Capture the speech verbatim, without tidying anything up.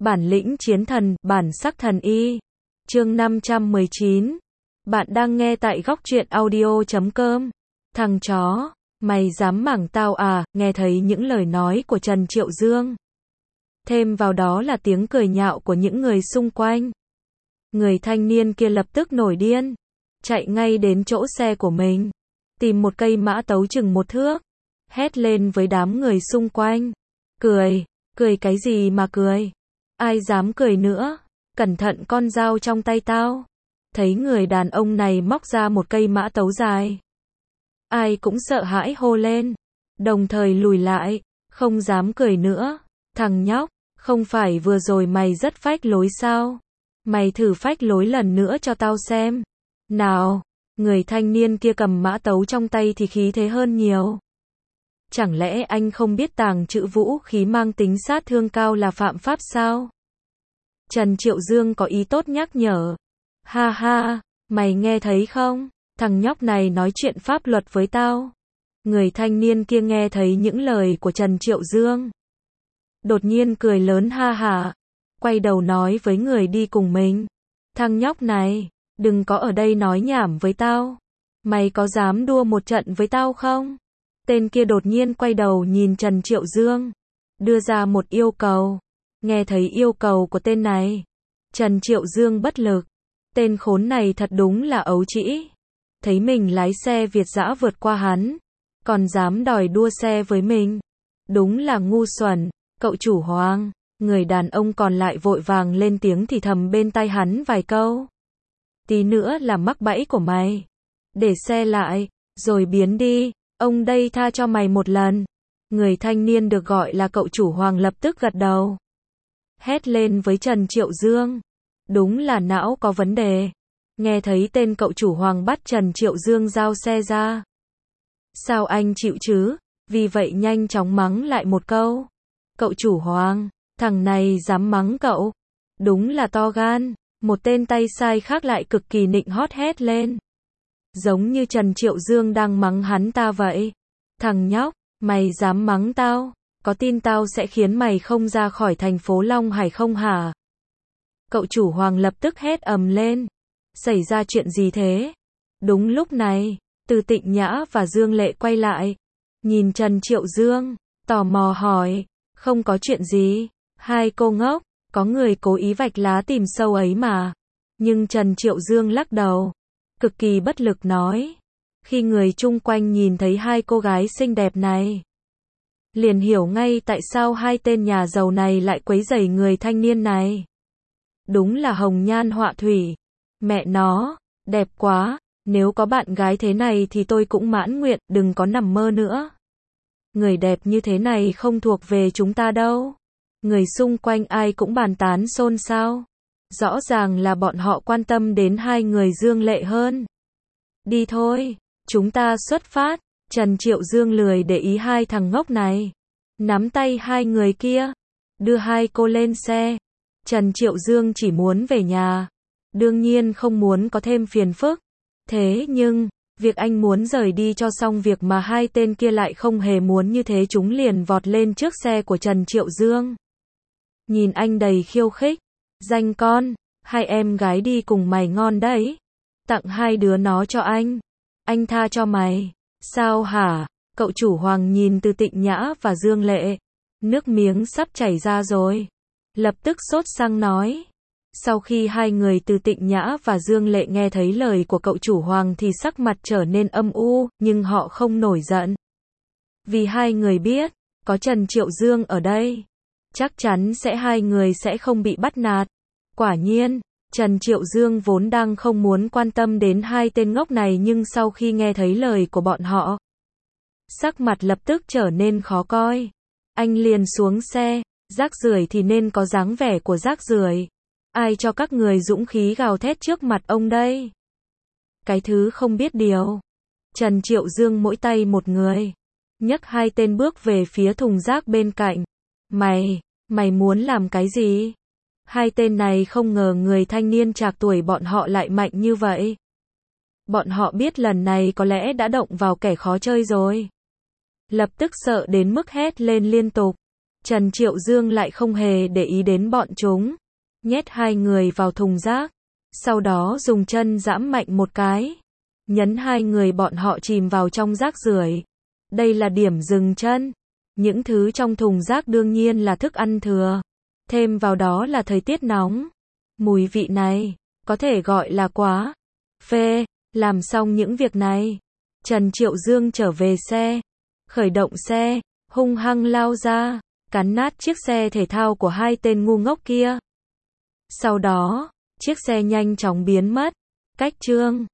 Bản lĩnh chiến thần, bản sắc thần y. Chương năm trăm mười chín. Bạn đang nghe tại góc truyện audio chấm com. Thằng chó, mày dám mảng tao à? Nghe thấy những lời nói của Trần Triệu Dương. Thêm vào đó là tiếng cười nhạo của những người xung quanh. Người thanh niên kia lập tức nổi điên, chạy ngay đến chỗ xe của mình, tìm một cây mã tấu chừng một thước, hét lên với đám người xung quanh. Cười, cười cái gì mà cười? Ai dám cười nữa? Cẩn thận con dao trong tay tao. Thấy người đàn ông này móc ra một cây mã tấu dài, ai cũng sợ hãi hô lên, đồng thời lùi lại, không dám cười nữa. Thằng nhóc, không phải vừa rồi mày rất phách lối sao? Mày thử phách lối lần nữa cho tao xem. Nào, người thanh niên kia cầm mã tấu trong tay thì khí thế hơn nhiều. Chẳng lẽ anh không biết tàng trữ vũ khí mang tính sát thương cao là phạm pháp sao? Trần Triệu Dương có ý tốt nhắc nhở. Ha ha, mày nghe thấy không? Thằng nhóc này nói chuyện pháp luật với tao. Người thanh niên kia nghe thấy những lời của Trần Triệu Dương, đột nhiên cười lớn ha hả, quay đầu nói với người đi cùng mình. Thằng nhóc này, đừng có ở đây nói nhảm với tao. Mày có dám đua một trận với tao không? Tên kia đột nhiên quay đầu nhìn Trần Triệu Dương, đưa ra một yêu cầu. Nghe thấy yêu cầu của tên này, Trần Triệu Dương bất lực. Tên khốn này thật đúng là ấu trĩ. Thấy mình lái xe Việt dã vượt qua hắn, còn dám đòi đua xe với mình. Đúng là ngu xuẩn. Cậu chủ Hoàng. Người đàn ông còn lại vội vàng lên tiếng thì thầm bên tai hắn vài câu. Tí nữa là mắc bẫy của mày. Để xe lại, rồi biến đi. Ông đây tha cho mày một lần. Người thanh niên được gọi là cậu chủ Hoàng lập tức gật đầu, hét lên với Trần Triệu Dương. Đúng là não có vấn đề. Nghe thấy tên cậu chủ Hoàng bắt Trần Triệu Dương giao xe ra. Sao anh chịu chứ? Vì vậy nhanh chóng mắng lại một câu. Cậu chủ Hoàng, thằng này dám mắng cậu. Đúng là to gan. Một tên tay sai khác lại cực kỳ nịnh hót hét lên, giống như Trần Triệu Dương đang mắng hắn ta vậy. Thằng nhóc, mày dám mắng tao? Có tin tao sẽ khiến mày không ra khỏi thành phố Long Hải không hả? Cậu chủ Hoàng lập tức hét ầm lên. Xảy ra chuyện gì thế? Đúng lúc này, Từ Tịnh Nhã và Dương Lệ quay lại, nhìn Trần Triệu Dương, tò mò hỏi. Không có chuyện gì. Hai cô ngốc, có người cố ý vạch lá tìm sâu ấy mà. Nhưng Trần Triệu Dương lắc đầu, cực kỳ bất lực nói. Khi người chung quanh nhìn thấy hai cô gái xinh đẹp này, liền hiểu ngay tại sao hai tên nhà giàu này lại quấy rầy người thanh niên này. Đúng là hồng nhan họa thủy. Mẹ nó, đẹp quá. Nếu có bạn gái thế này thì tôi cũng mãn nguyện, đừng có nằm mơ nữa. Người đẹp như thế này không thuộc về chúng ta đâu. Người xung quanh ai cũng bàn tán xôn xao. Rõ ràng là bọn họ quan tâm đến hai người Dương Lệ hơn. Đi thôi, chúng ta xuất phát. Trần Triệu Dương lười để ý hai thằng ngốc này, nắm tay hai người kia, đưa hai cô lên xe. Trần Triệu Dương chỉ muốn về nhà, đương nhiên không muốn có thêm phiền phức. Thế nhưng, việc anh muốn rời đi cho xong việc mà hai tên kia lại không hề muốn như thế, chúng liền vọt lên trước xe của Trần Triệu Dương. Nhìn anh đầy khiêu khích. Danh con, hai em gái đi cùng mày ngon đấy. Tặng hai đứa nó cho anh. Anh tha cho mày. Sao hả? Cậu chủ Hoàng nhìn Từ Tịnh Nhã và Dương Lệ, nước miếng sắp chảy ra rồi. Lập tức sốt sắng nói. Sau khi hai người Từ Tịnh Nhã và Dương Lệ nghe thấy lời của cậu chủ Hoàng thì sắc mặt trở nên âm u, nhưng họ không nổi giận. Vì hai người biết, có Trần Triệu Dương ở đây, chắc chắn sẽ hai người sẽ không bị bắt nạt. Quả nhiên, Trần Triệu Dương vốn đang không muốn quan tâm đến hai tên ngốc này, nhưng sau khi nghe thấy lời của bọn họ, sắc mặt lập tức trở nên khó coi. Anh liền xuống xe. Rác rưởi thì nên có dáng vẻ của rác rưởi. Ai cho các người dũng khí gào thét trước mặt ông đây? Cái thứ không biết điều. Trần Triệu Dương mỗi tay một người, nhấc hai tên bước về phía thùng rác bên cạnh. Mày, mày muốn làm cái gì? Hai tên này không ngờ người thanh niên trạc tuổi bọn họ lại mạnh như vậy. Bọn họ biết lần này có lẽ đã động vào kẻ khó chơi rồi. Lập tức sợ đến mức hét lên liên tục. Trần Triệu Dương lại không hề để ý đến bọn chúng, nhét hai người vào thùng rác, sau đó dùng chân giẫm mạnh một cái, nhấn hai người bọn họ chìm vào trong rác rưởi. Đây là điểm dừng chân. Những thứ trong thùng rác đương nhiên là thức ăn thừa, thêm vào đó là thời tiết nóng. Mùi vị này, có thể gọi là quá phê. Làm xong những việc này, Trần Triệu Dương trở về xe, khởi động xe, hung hăng lao ra, cắn nát chiếc xe thể thao của hai tên ngu ngốc kia. Sau đó, chiếc xe nhanh chóng biến mất. Cách chương